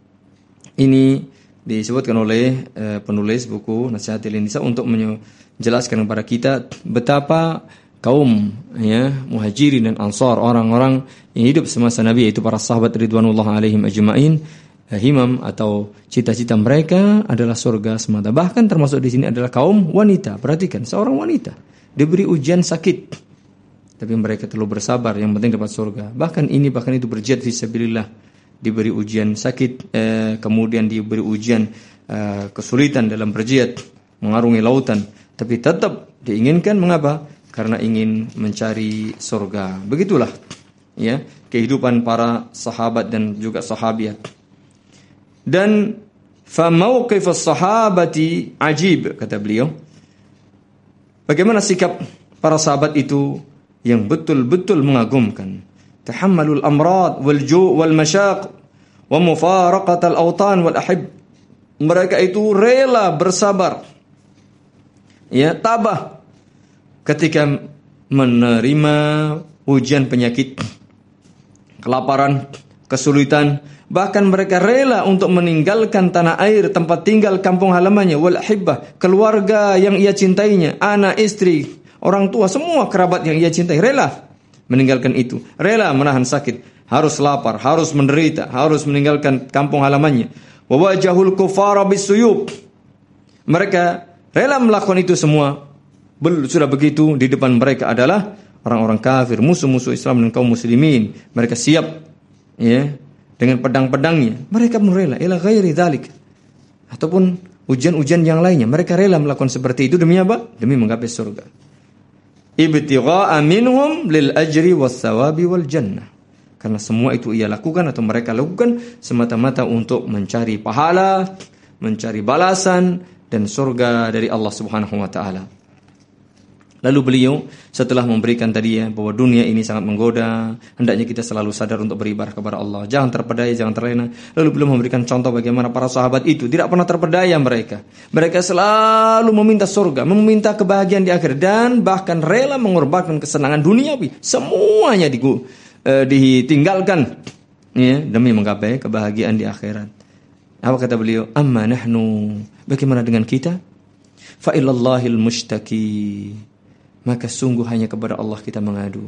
ini disebutkan oleh eh, penulis buku Nasihatil Nisa untuk menjelaskan kepada kita betapa kaum ya Muhajirin dan Ansar, orang-orang yang hidup semasa Nabi, yaitu para sahabat ridwanullah alaihim ajma'in, himam atau cita-cita mereka adalah surga semata. Bahkan termasuk di sini adalah kaum wanita. Perhatikan, seorang wanita diberi ujian sakit, tapi mereka terlalu bersabar, yang penting dapat surga. Bahkan ini bahkan itu berjihad fisabilillah, diberi ujian sakit, eh, kemudian diberi ujian eh, kesulitan dalam berjihad, mengarungi lautan, tapi tetap diinginkan. Mengapa? Karena ingin mencari surga. Begitulah ya kehidupan para sahabat dan juga sahabiat. Dan fa mauqif as-sahabati ajib, kata beliau. Bagaimana sikap para sahabat itu yang betul-betul mengagumkan. Tahammalul amrad wal ju' wal masyaq wa mufaraqat al awtan wal ahib. Mereka itu rela bersabar, ya, tabah ketika menerima ujian penyakit, kelaparan, kesulitan. Bahkan mereka rela untuk meninggalkan tanah air, tempat tinggal, kampung halamannya, wal ahibbah, keluarga yang ia cintainya, anak, istri, orang tua, semua kerabat yang ia cintai, rela meninggalkan itu, rela menahan sakit, harus lapar, harus menderita, harus meninggalkan kampung halamannya. Wa wajahul kufara bisuyub. Mereka rela melakukan itu semua. Sudah begitu, di depan mereka adalah orang-orang kafir, musuh-musuh Islam dan kaum muslimin. Mereka siap ya dengan pedang-pedangnya. Mereka rela ila ghairi dzalik. Ataupun ujian-ujian yang lainnya, mereka rela melakukan seperti itu demi apa? Demi menggapai surga. Ibtigha'a minhum lil ajri was thawabi wal jannah. Karena semua itu ia lakukan atau mereka lakukan semata-mata untuk mencari pahala, mencari balasan dan surga dari Allah Subhanahu wa taala. Lalu beliau setelah memberikan tadi ya bahwa dunia ini sangat menggoda, hendaknya kita selalu sadar untuk beribadah kepada Allah, jangan terpedaya, jangan terlena. Lalu beliau memberikan contoh bagaimana para sahabat itu tidak pernah terpedaya mereka. Mereka selalu meminta surga, meminta kebahagiaan di akhir, dan bahkan rela mengorbankan kesenangan duniawi, semuanya di, uh, ditinggalkan ya demi menggapai kebahagiaan di akhirat. Apa kata beliau? Amma nahnu, bagaimana dengan kita? Fa ilallahil mushtaki, maka sungguh hanya kepada Allah kita mengadu.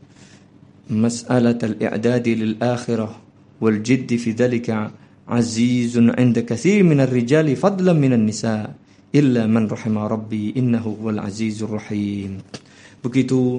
Mas'alat al-i'dadi lil akhirah wal jidd fi dhalika azizun 'inda katsir min ar-rijali fadlan min an-nisa illa man rahima rabbi innahu huwal azizur rahim. Begitu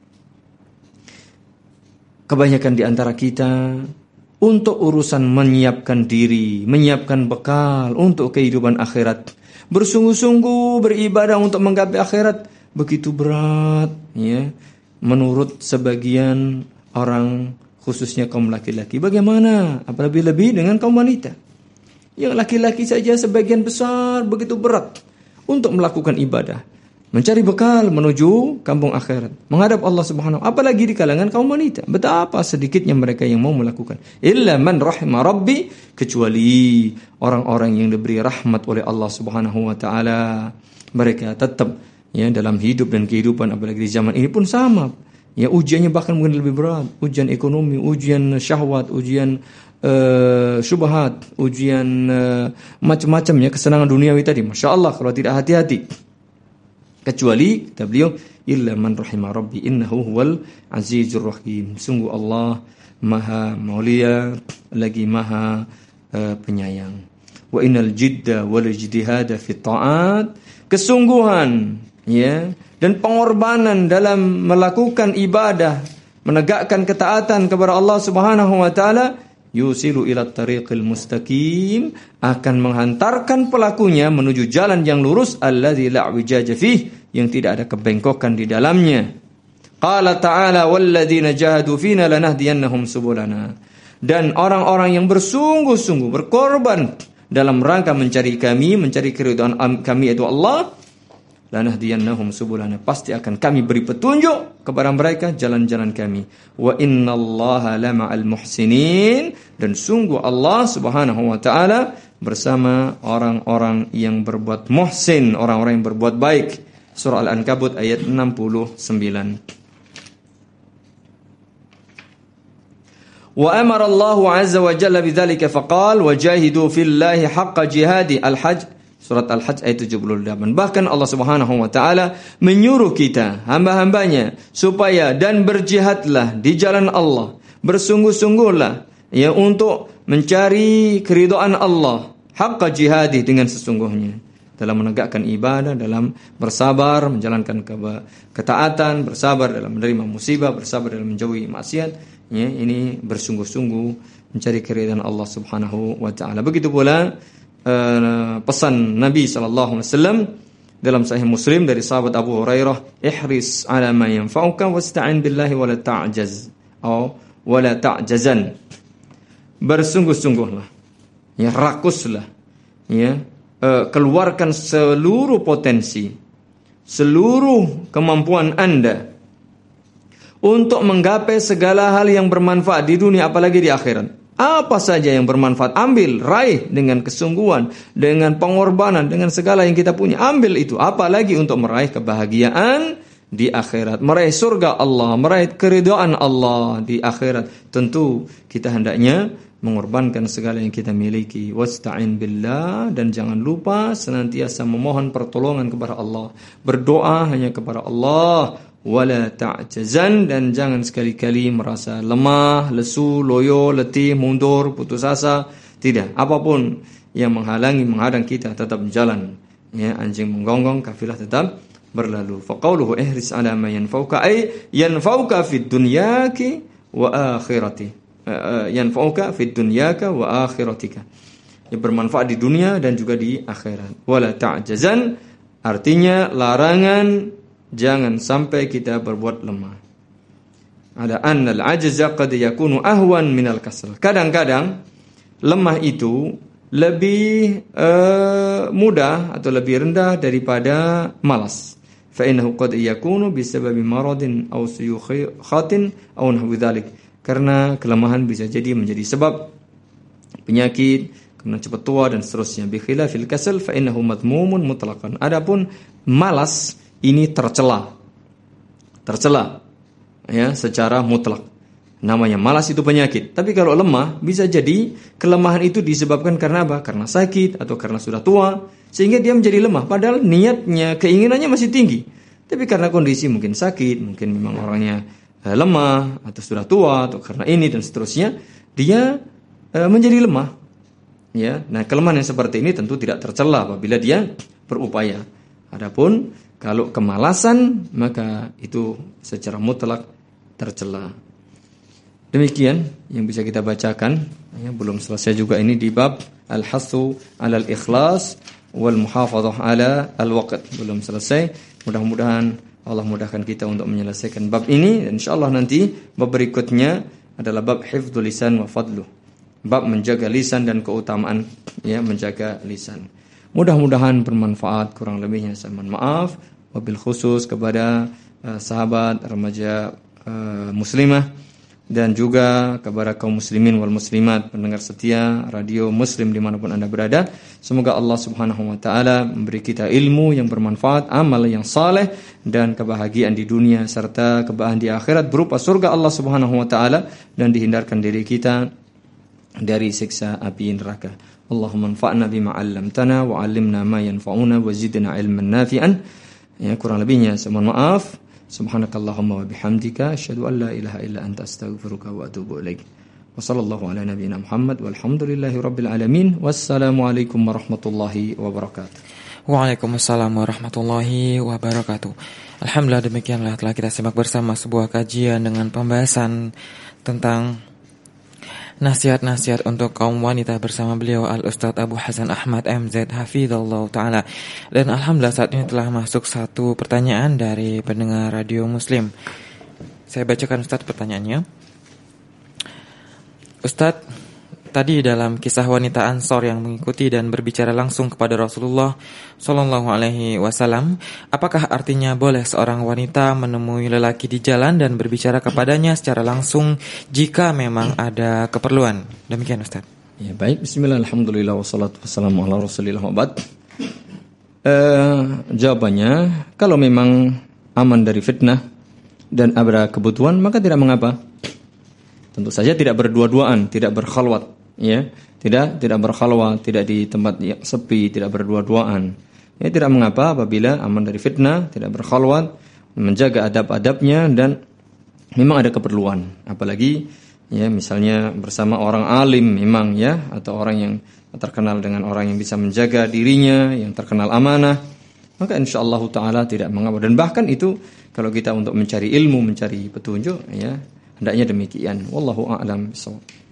kebanyakan di antara kita untuk urusan menyiapkan diri, menyiapkan bekal untuk kehidupan akhirat, bersungguh-sungguh beribadah untuk menggapai akhirat, begitu berat ya menurut sebagian orang, khususnya kaum laki-laki. Bagaimana apalagi lebih dengan kaum wanita? Yang laki-laki saja sebagian besar begitu berat untuk melakukan ibadah, mencari bekal menuju kampung akhirat, menghadap Allah Subhanahu wa taala. Apalagi di kalangan kaum wanita, betapa sedikitnya mereka yang mau melakukan. Illa man rahima rabbi, kecuali orang-orang yang diberi rahmat oleh Allah Subhanahu wa taala, mereka tetap ya dalam hidup dan kehidupan, apalagi di zaman ini pun sama. Ya ujiannya bahkan mungkin lebih berat, ujian ekonomi, ujian syahwat, ujian uh, syubhat, ujian uh, macam-macam ya kesenangan duniawi tadi. Masya Allah kalau tidak hati-hati. Kecuali kata beliau, illa man rahima rabbi innahu huwal azizur rahim. Sungguh Allah maha mulia lagi maha uh, penyayang. Wa innal jidda wal ijtihada fi ta'at, kesungguhan ya dan pengorbanan dalam melakukan ibadah, menegakkan ketaatan kepada Allah Subhanahu wa taala, yusilu ila tariqil mustaqim, akan menghantarkan pelakunya menuju jalan yang lurus, alladzi la wijaja fih, yang tidak ada kebengkokan di dalamnya. Qala ta'ala walladzina jahadu fina lanahdiyannahum subulana, dan orang-orang yang bersungguh-sungguh berkorban dalam rangka mencari kami, mencari keridhaan kami yaitu Allah, lanahdiyannahum subulana, pasti akan kami beri petunjuk kepada mereka jalan-jalan kami. Wa innallaha lama'al muhsinin, dan sungguh Allah Subhanahu wa taala bersama orang-orang yang berbuat muhsin, orang-orang yang berbuat baik. surah Al-Ankabut ayat enam puluh sembilan. Wa amara Allahu azza wa jalla bidzalika faqal wajahidu fillahi haqqa jihadi. Al-Hajj surat Al-Hajj ayat tujuh puluh delapan. Bahkan Allah Subhanahu wa taala menyuruh kita hamba-hambanya supaya dan berjihadlah di jalan Allah, bersungguh-sungguhlah ya untuk mencari keridhaan Allah, haqqa jihadi dengan sesungguhnya, dalam menegakkan ibadah, dalam bersabar menjalankan ketaatan, bersabar dalam menerima musibah, bersabar dalam menjauhi maksiat. Ya, ini bersungguh-sungguh mencari keridhaan Allah Subhanahu wa taala. Begitu pula uh, pesan Nabi sallallahu alaihi wasallam dalam Sahih Muslim dari sahabat Abu Hurairah, ihris ala ma yanfa'uka wasta'in billahi wala ta'jaz atau wala ta'jazan. Bersungguh-sungguhlah, ya rakuslah, ya uh, keluarkan seluruh potensi, seluruh kemampuan Anda untuk menggapai segala hal yang bermanfaat di dunia apalagi di akhirat. Apa saja yang bermanfaat, ambil, raih dengan kesungguhan, dengan pengorbanan, dengan segala yang kita punya. Ambil itu, apalagi untuk meraih kebahagiaan di akhirat, meraih surga Allah, meraih keridhaan Allah di akhirat. Tentu kita hendaknya mengorbankan segala yang kita miliki. Wasta'in billah, dan jangan lupa senantiasa memohon pertolongan kepada Allah. Berdoa hanya kepada Allah. Wala ta'jazan, dan jangan sekali-kali merasa lemah, lesu, loyo, letih, mundur, putus asa. Tidak, apapun yang menghalangi, menghadang kita tetap berjalan. Ya, anjing menggonggong, kafilah tetap berlalu. Faqauluhu ihris ala ma yanfa'uka ay yanfa'uka fid dunyaki wa akhirati. Uh, yanfa'uka fid dunyaka wa akhiratika. Yang bermanfaat di dunia dan juga di akhirat. Wala ta'jazan artinya larangan jangan sampai kita berbuat lemah. Ada annal ajza qad yakunu ahwan minal kasal. Kadang-kadang lemah itu lebih uh, mudah atau lebih rendah daripada malas. Fa innahu qad yakunu bisababi maradin aw suyukhatin aw nahwi dzalik. Karena kelemahan bisa jadi menjadi sebab penyakit, karena cepat tua dan seterusnya. Bi khilafil kasal fa innahu madmumun mutlaqan. Adapun malas ini tercela, tercela, ya, secara mutlak. Namanya malas itu penyakit. Tapi kalau lemah, bisa jadi kelemahan itu disebabkan karena apa? Karena sakit atau karena sudah tua, sehingga dia menjadi lemah. Padahal niatnya, keinginannya masih tinggi. Tapi karena kondisi mungkin sakit, mungkin memang orangnya eh, lemah atau sudah tua atau karena ini dan seterusnya, dia eh, menjadi lemah. Ya, nah kelemahan yang seperti ini tentu tidak tercela apabila dia berupaya. Adapun kalau kemalasan, maka itu secara mutlak tercela. Demikian yang bisa kita bacakan. Ya, belum selesai juga ini di bab al-hasu 'alal ikhlas wal muhafadzah 'ala al-waqt. Belum selesai. Mudah-mudahan Allah mudahkan kita untuk menyelesaikan bab ini. Insyaallah nanti bab berikutnya adalah bab hifdzul lisan wa fadluh. Bab menjaga lisan dan keutamaan, ya, menjaga lisan. Mudah-mudahan bermanfaat, kurang lebihnya saya mohon maaf. Wabil khusus kepada uh, sahabat remaja uh, muslimah dan juga kepada kaum muslimin wal muslimat pendengar setia radio Muslim dimanapun Anda berada. Semoga Allah Subhanahu wa taala memberi kita ilmu yang bermanfaat, amal yang saleh, dan kebahagiaan di dunia serta kebahagiaan di akhirat berupa surga Allah Subhanahu wa taala, dan dihindarkan diri kita dari siksa api neraka. Allahumma anfa'na bima 'allamtana wa 'allimna ma yanfa'una wa zidna 'ilman nafi'an. Ya, kurang lebihnya saya mohon maaf. Subhanakallahumma wa bihamdika asyhadu an la ilaha illa anta astaghfiruka wa atubu ilaik. Wa sallallahu ala nabiyyina Muhammad walhamdulillahi rabbil alamin. Wassalamu alaikum warahmatullahi wabarakatuh. Waalaikumsalam warahmatullahi wabarakatuh. Alhamdulillah, demikianlah telah kita simak bersama sebuah kajian dengan pembahasan tentang nasihat-nasihat untuk kaum wanita bersama beliau Al-Ustadz Abu Hasan Ahmad M Z Hafizallahu Ta'ala. Dan Alhamdulillah saat ini telah masuk satu pertanyaan dari pendengar radio Muslim. Saya bacakan Ustadz pertanyaannya. Ustadz, tadi dalam kisah wanita Ansor yang mengikuti dan berbicara langsung kepada Rasulullah Sallallahu Alaihi Wasallam, apakah artinya boleh seorang wanita menemui lelaki di jalan dan berbicara kepadanya secara langsung jika memang ada keperluan? Demikian Ustaz. Ya, baik. Bismillah, alhamdulillah, wassalatu wassalamu ala rasulillah wa ba'd. Eh, jawabannya, kalau memang aman dari fitnah dan ada kebutuhan, maka tidak mengapa. Tentu saja tidak berdua-duaan, tidak berkhalwat, ya, tidak tidak berkhalwat, tidak di tempat yang sepi, tidak berdua-duaan. Ya, tidak mengapa apabila aman dari fitnah, tidak berkhalwat, menjaga adab-adabnya dan memang ada keperluan. Apalagi ya misalnya bersama orang alim memang ya, atau orang yang terkenal dengan orang yang bisa menjaga dirinya, yang terkenal amanah, maka insyaallah taala tidak mengapa. Dan bahkan itu kalau kita untuk mencari ilmu, mencari petunjuk, ya hendaknya demikian. Wallahu a'lam bishawab.